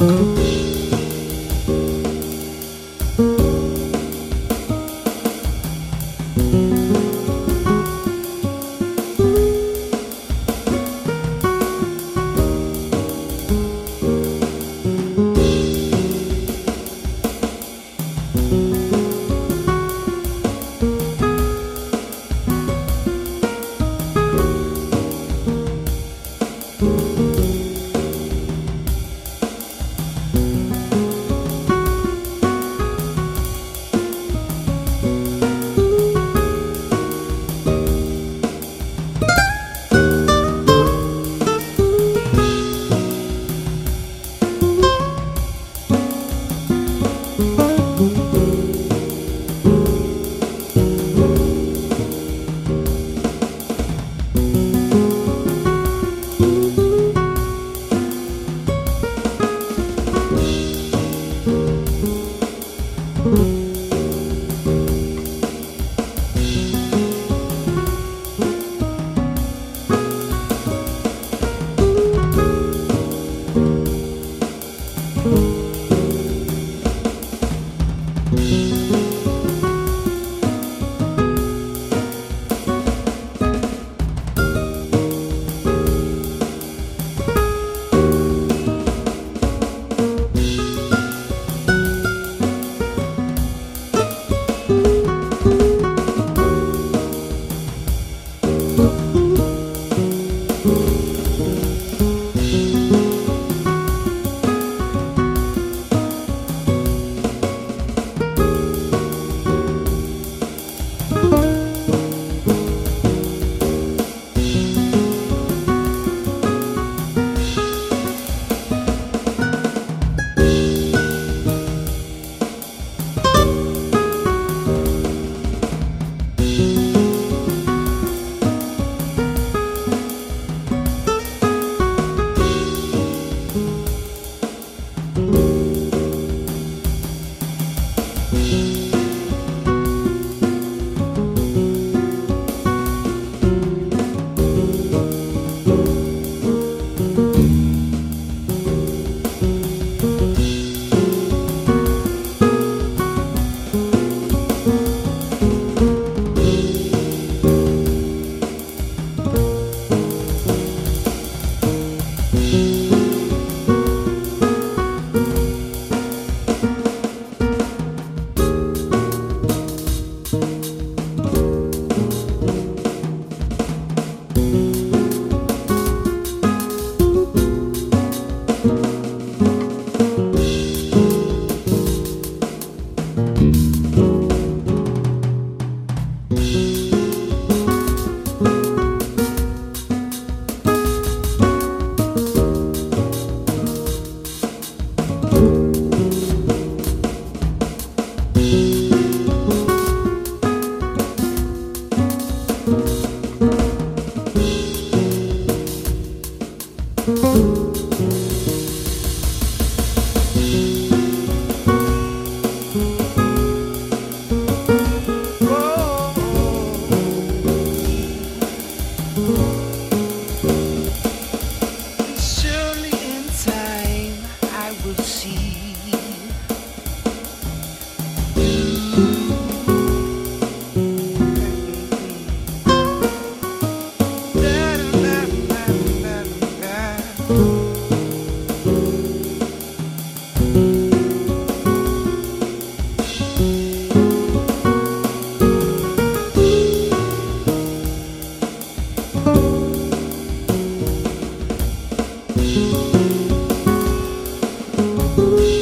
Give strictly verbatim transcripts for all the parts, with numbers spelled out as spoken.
you.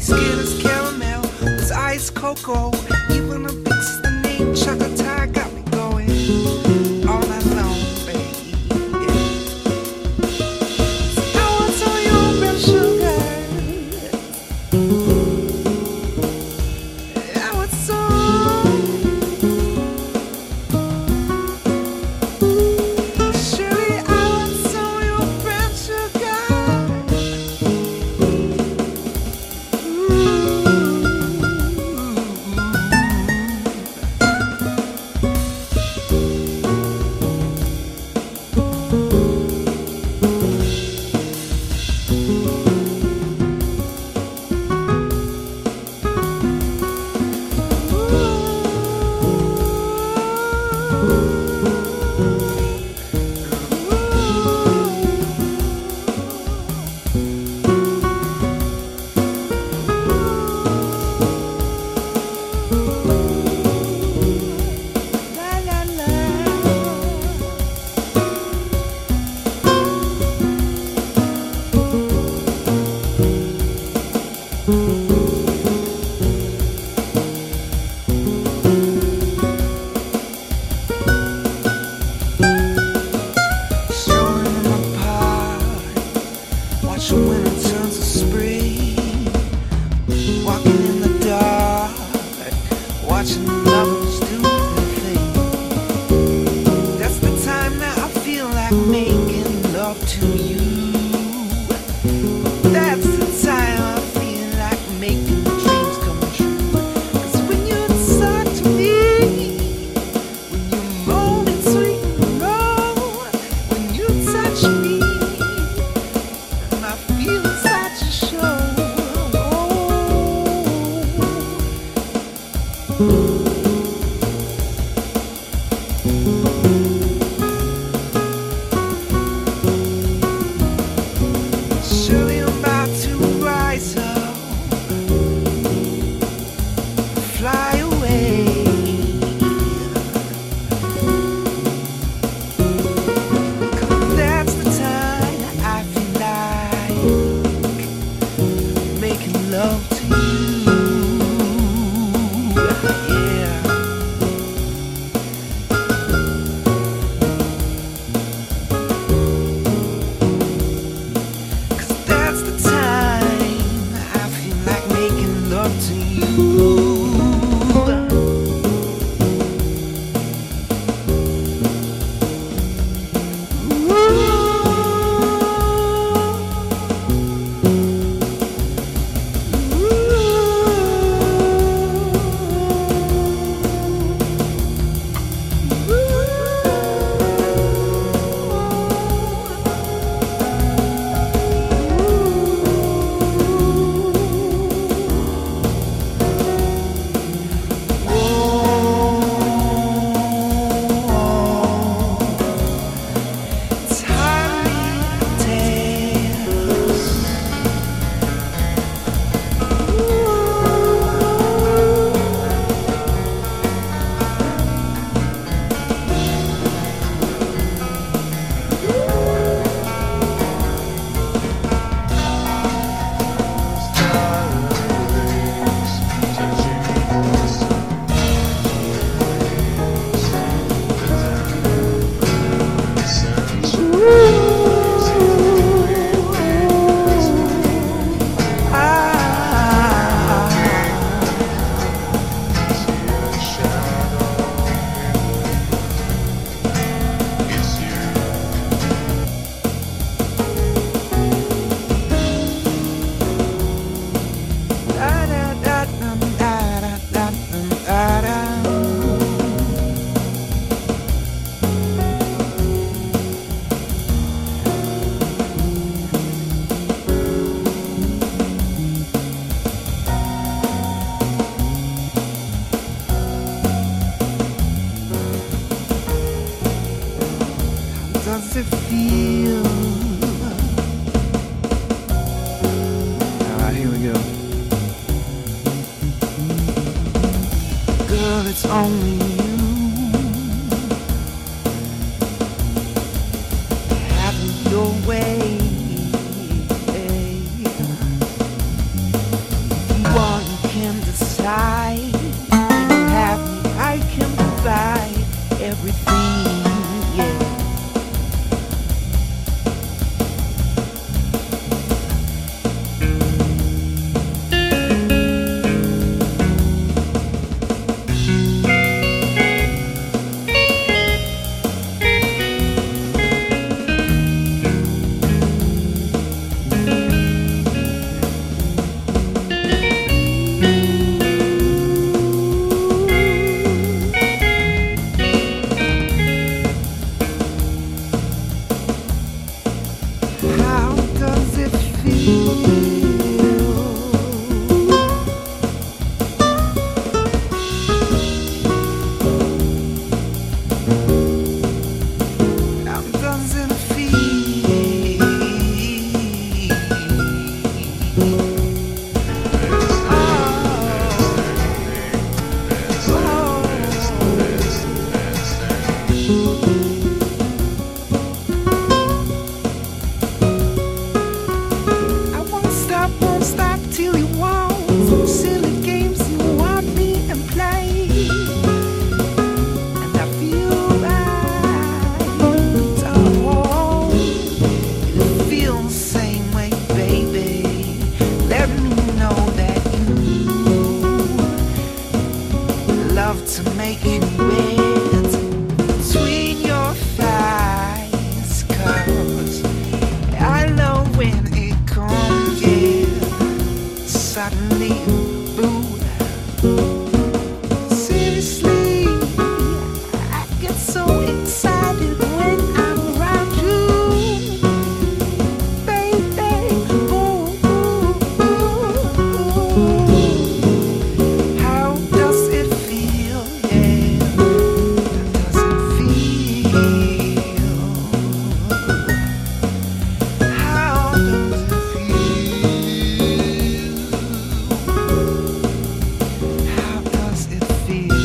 skin is caramel, his eyes cocoa. Even a big sister named Chocotay got me going all night long, baby. I want some of your brown sugar. I want some. Surely I want some of your brown sugar. Watching winter turns to spring, walking in the dark, watching lovers do their thing. That's the time that I feel like making love to you. That's the time I feel like making dreams come true. 'Cause when you talk to me, when you moan and sweet and low, when you touch me, my feelings start to show. Surely I'm about to rise up, fly away. 'Cause that's the time I feel like making love to you. Yeah. That's the time I feel like making love to you. Does it feel? Alright, here we go. Girl, it's only you. Having your way. can decide. When you have me, I can provide everything, yeah. How does it feel? How does it feel? I won't stop, won't stop till you want some silly games you want me and play. And I feel right on. It feels the same way, baby. Let me know that you love to make it wet between your thighs, 'cause I love when it comes, yeah. Suddenly, boo. Seriously, I get so excited when I'm around you, baby. Ooh, ooh, ooh. How does it feel? Yeah, how does it feel? How does it feel? How does it feel?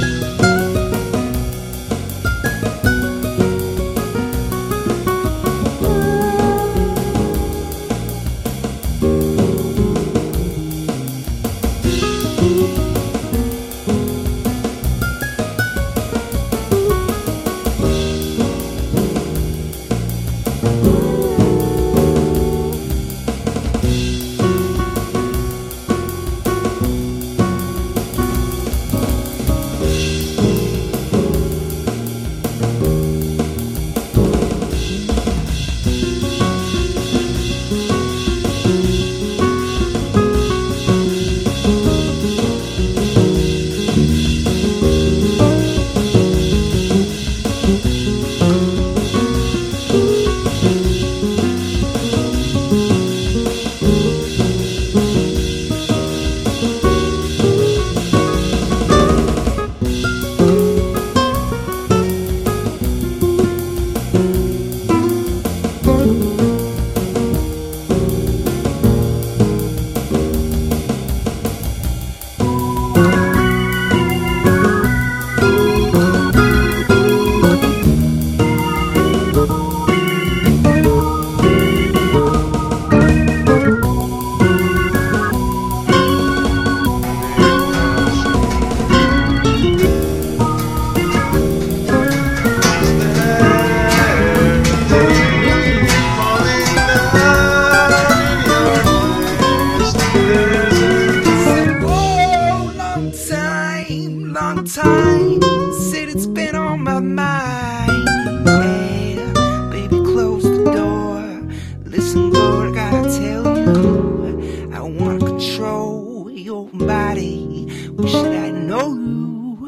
Long time, said it's been on my mind. Yeah, baby, close the door. Listen, Lord, I gotta tell you, I wanna control your body. Wish that I know you.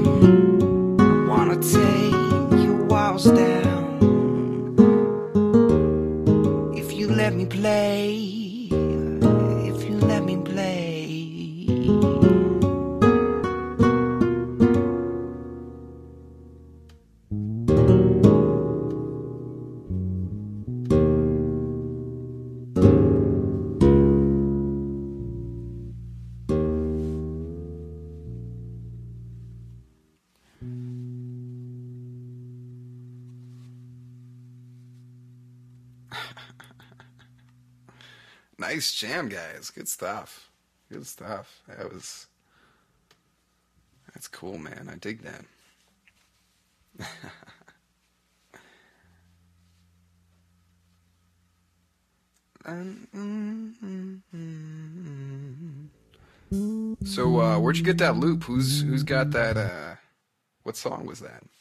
I wanna take your walls down. If you let me play, if you let me play. Nice jam, guys. Good stuff. Good stuff. That was That's cool, man. I dig that. So, uh, where'd you get that loop? Who's who's got that? Uh, what song was that?